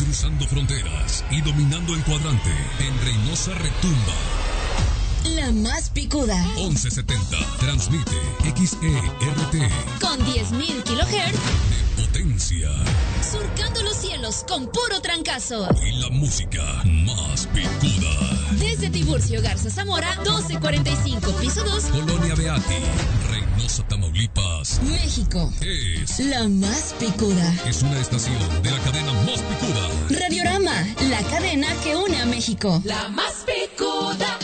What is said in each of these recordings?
cruzando fronteras y dominando el cuadrante. En Reynosa retumba la más picuda. 1170 transmite XERT con 10.000 kHz de potencia, surcando los cielos con puro trancazo. Y la música más picuda. Desde Tiburcio Garza Zamora, 1245, piso 2, Colonia Beati, Reynosa, Tamaulipas, México. Es la más picuda. Es una estación de la cadena más picuda. Radiorama, la cadena que une a México. La más picuda.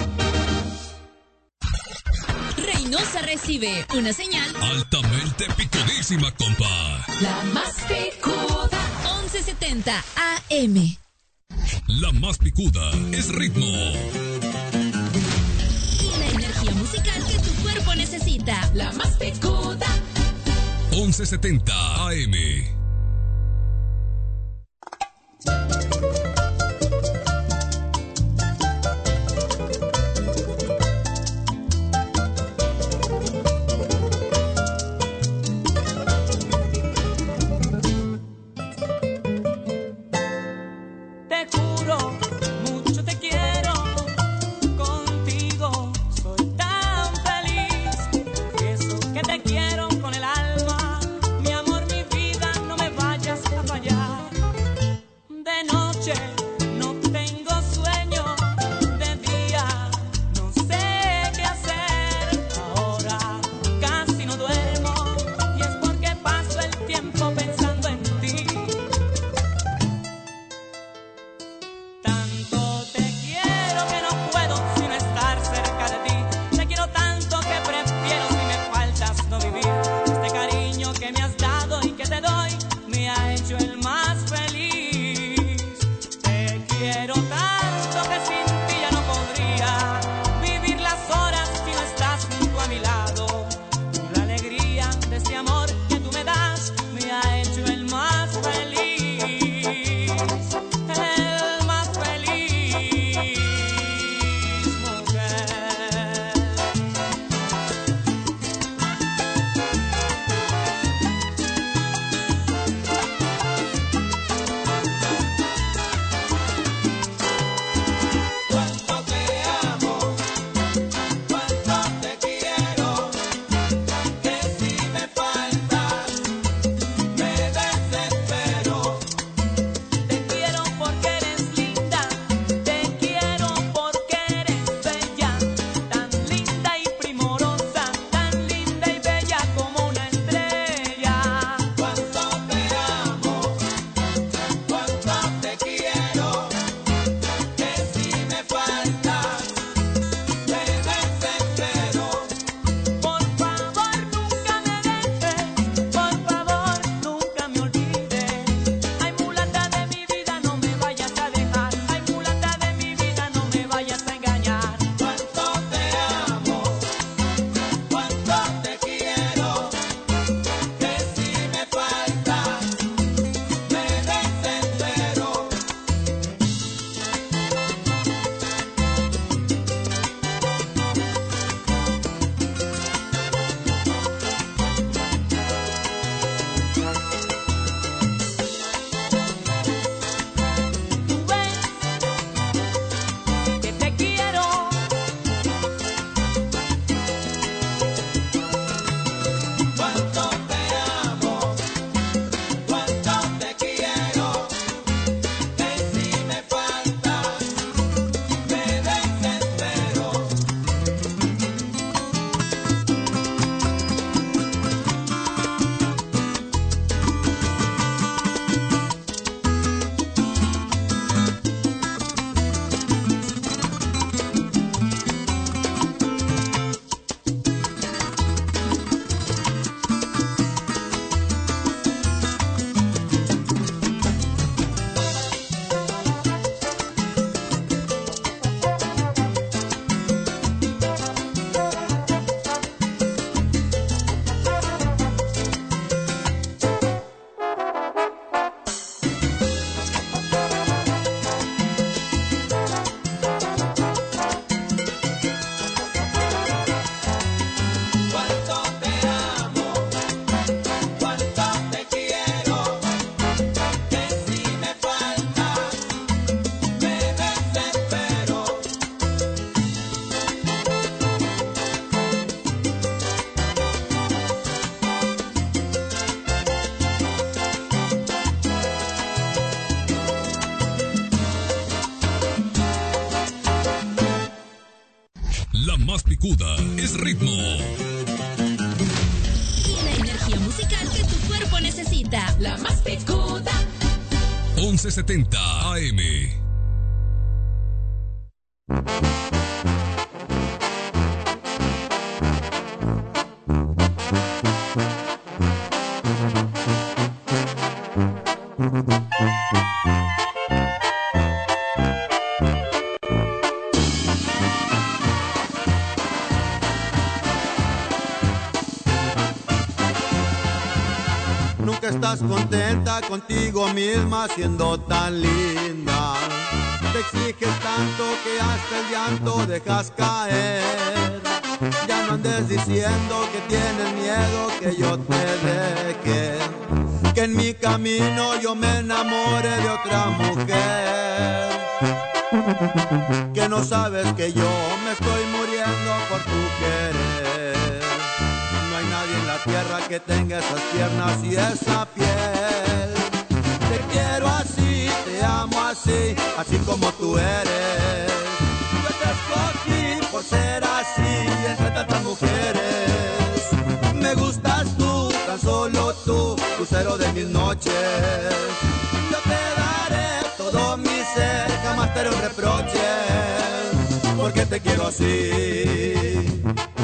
Reynosa recibe una señal altamente picudísima, compa. La más picuda. 1170 AM. La más picuda es ritmo. Y la energía musical que tu cuerpo necesita. La más picuda. 1170 AM. Quiero con el alma, mi amor, mi vida, no más picuda es ritmo. Y la energía musical que tu cuerpo necesita. La más picuda. 1170 AM. Nunca estás contenta contigo misma siendo tan linda. Te exiges tanto que hasta el llanto dejas caer. Ya no andes diciendo que tienes miedo que yo te deje, que en mi camino yo me enamore de otra mujer. Que no sabes que yo me estoy muriendo por tu querer. No hay nadie en la tierra que tenga esas piernas y esa piel. Te quiero así, te amo así, así como tú eres. Yo te escogí por ser así entre tantas mujeres. Me gustas tú, tan solo tú, lucero de mis noches. Yo te daré todo mi ser, jamás te haré un reproche, porque te quiero así.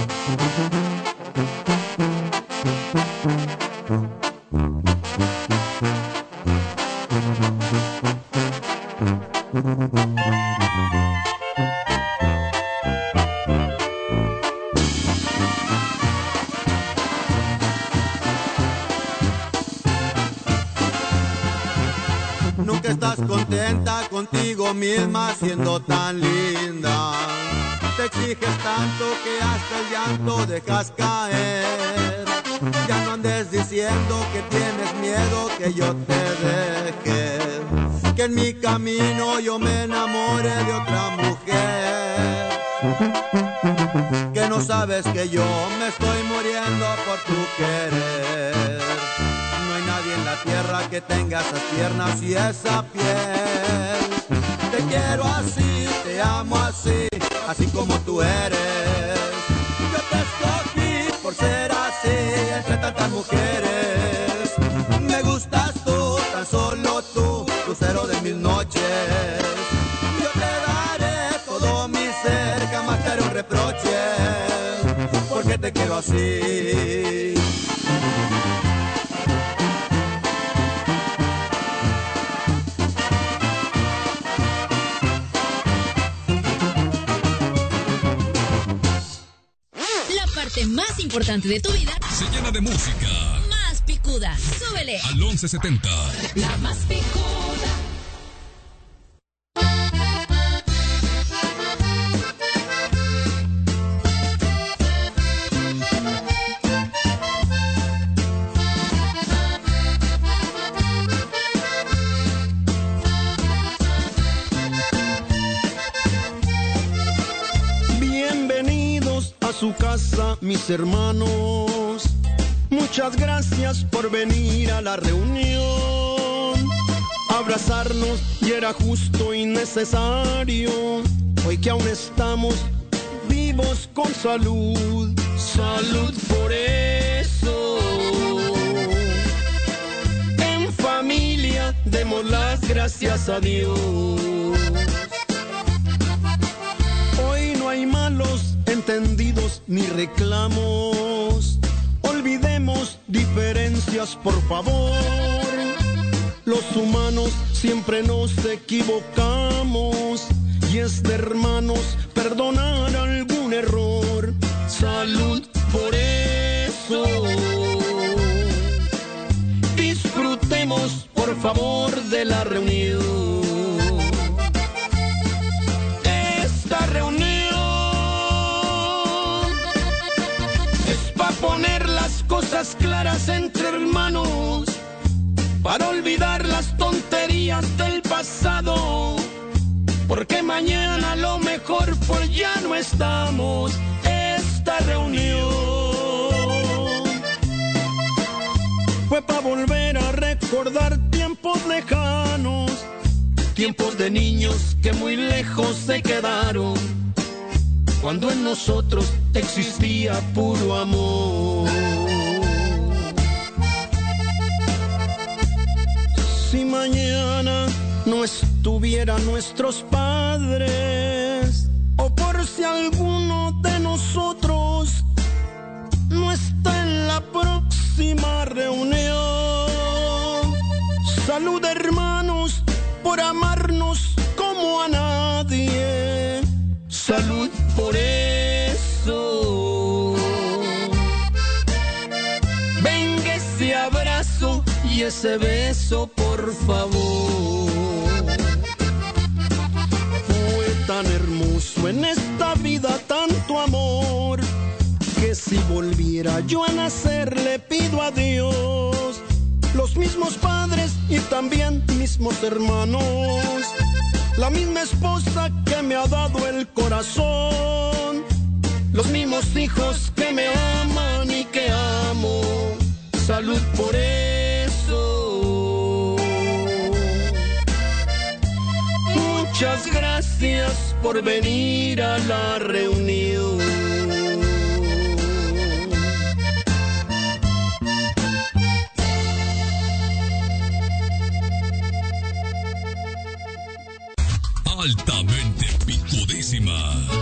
Nunca estás contenta contigo misma siendo tan linda. Te exiges tanto que hasta el llanto dejas caer. Ya no andes diciendo que tienes miedo que yo te deje, que en mi camino yo me enamore de otra mujer. Que no sabes que yo me estoy muriendo por tu querer. No hay nadie en la tierra que tenga esas piernas y esa piel. Te quiero así, te amo así, así como tú eres. Yo te escogí por ser así entre tantas mujeres. Me gustas tú, tan solo tú, lucero de mis noches. Yo te daré todo mi ser, jamás te haré un reproche, porque te quiero así. Más importante de tu vida se llena de música. Más picuda. Súbele al 1170. La más picuda. Su casa, mis hermanos, muchas gracias por venir a la reunión. Abrazarnos y era justo y necesario, hoy que aún estamos vivos con salud. Salud por eso. En familia demos las gracias a Dios. Hoy no hay malos entendidos ni reclamos. Olvidemos diferencias, por favor. Los humanos siempre nos equivocamos y es de hermanos perdonar algún error. Salud por eso. Disfrutemos, por favor, de la reunión. Esta reunión poner las cosas claras entre hermanos, para olvidar las tonterías del pasado, porque mañana a lo mejor pues ya no estamos. Esta reunión fue para volver a recordar tiempos lejanos, tiempos de niños que muy lejos se quedaron. cuando en nosotros existía puro amor. Si mañana no estuvieran nuestros padres, o por si alguno de nosotros no está en la próxima reunión, salud hermanos por amarnos como a nadie, salud por eso. Venga ese abrazo y ese beso, por favor. Fue tan hermoso en esta vida tanto amor, que si volviera yo a nacer le pido a Dios los mismos padres y también mismos hermanos, la misma esposa que me ha dado el corazón, los mismos hijos que me aman y que amo. Salud por eso. Muchas gracias por venir a la reunión. Altamente picudísima.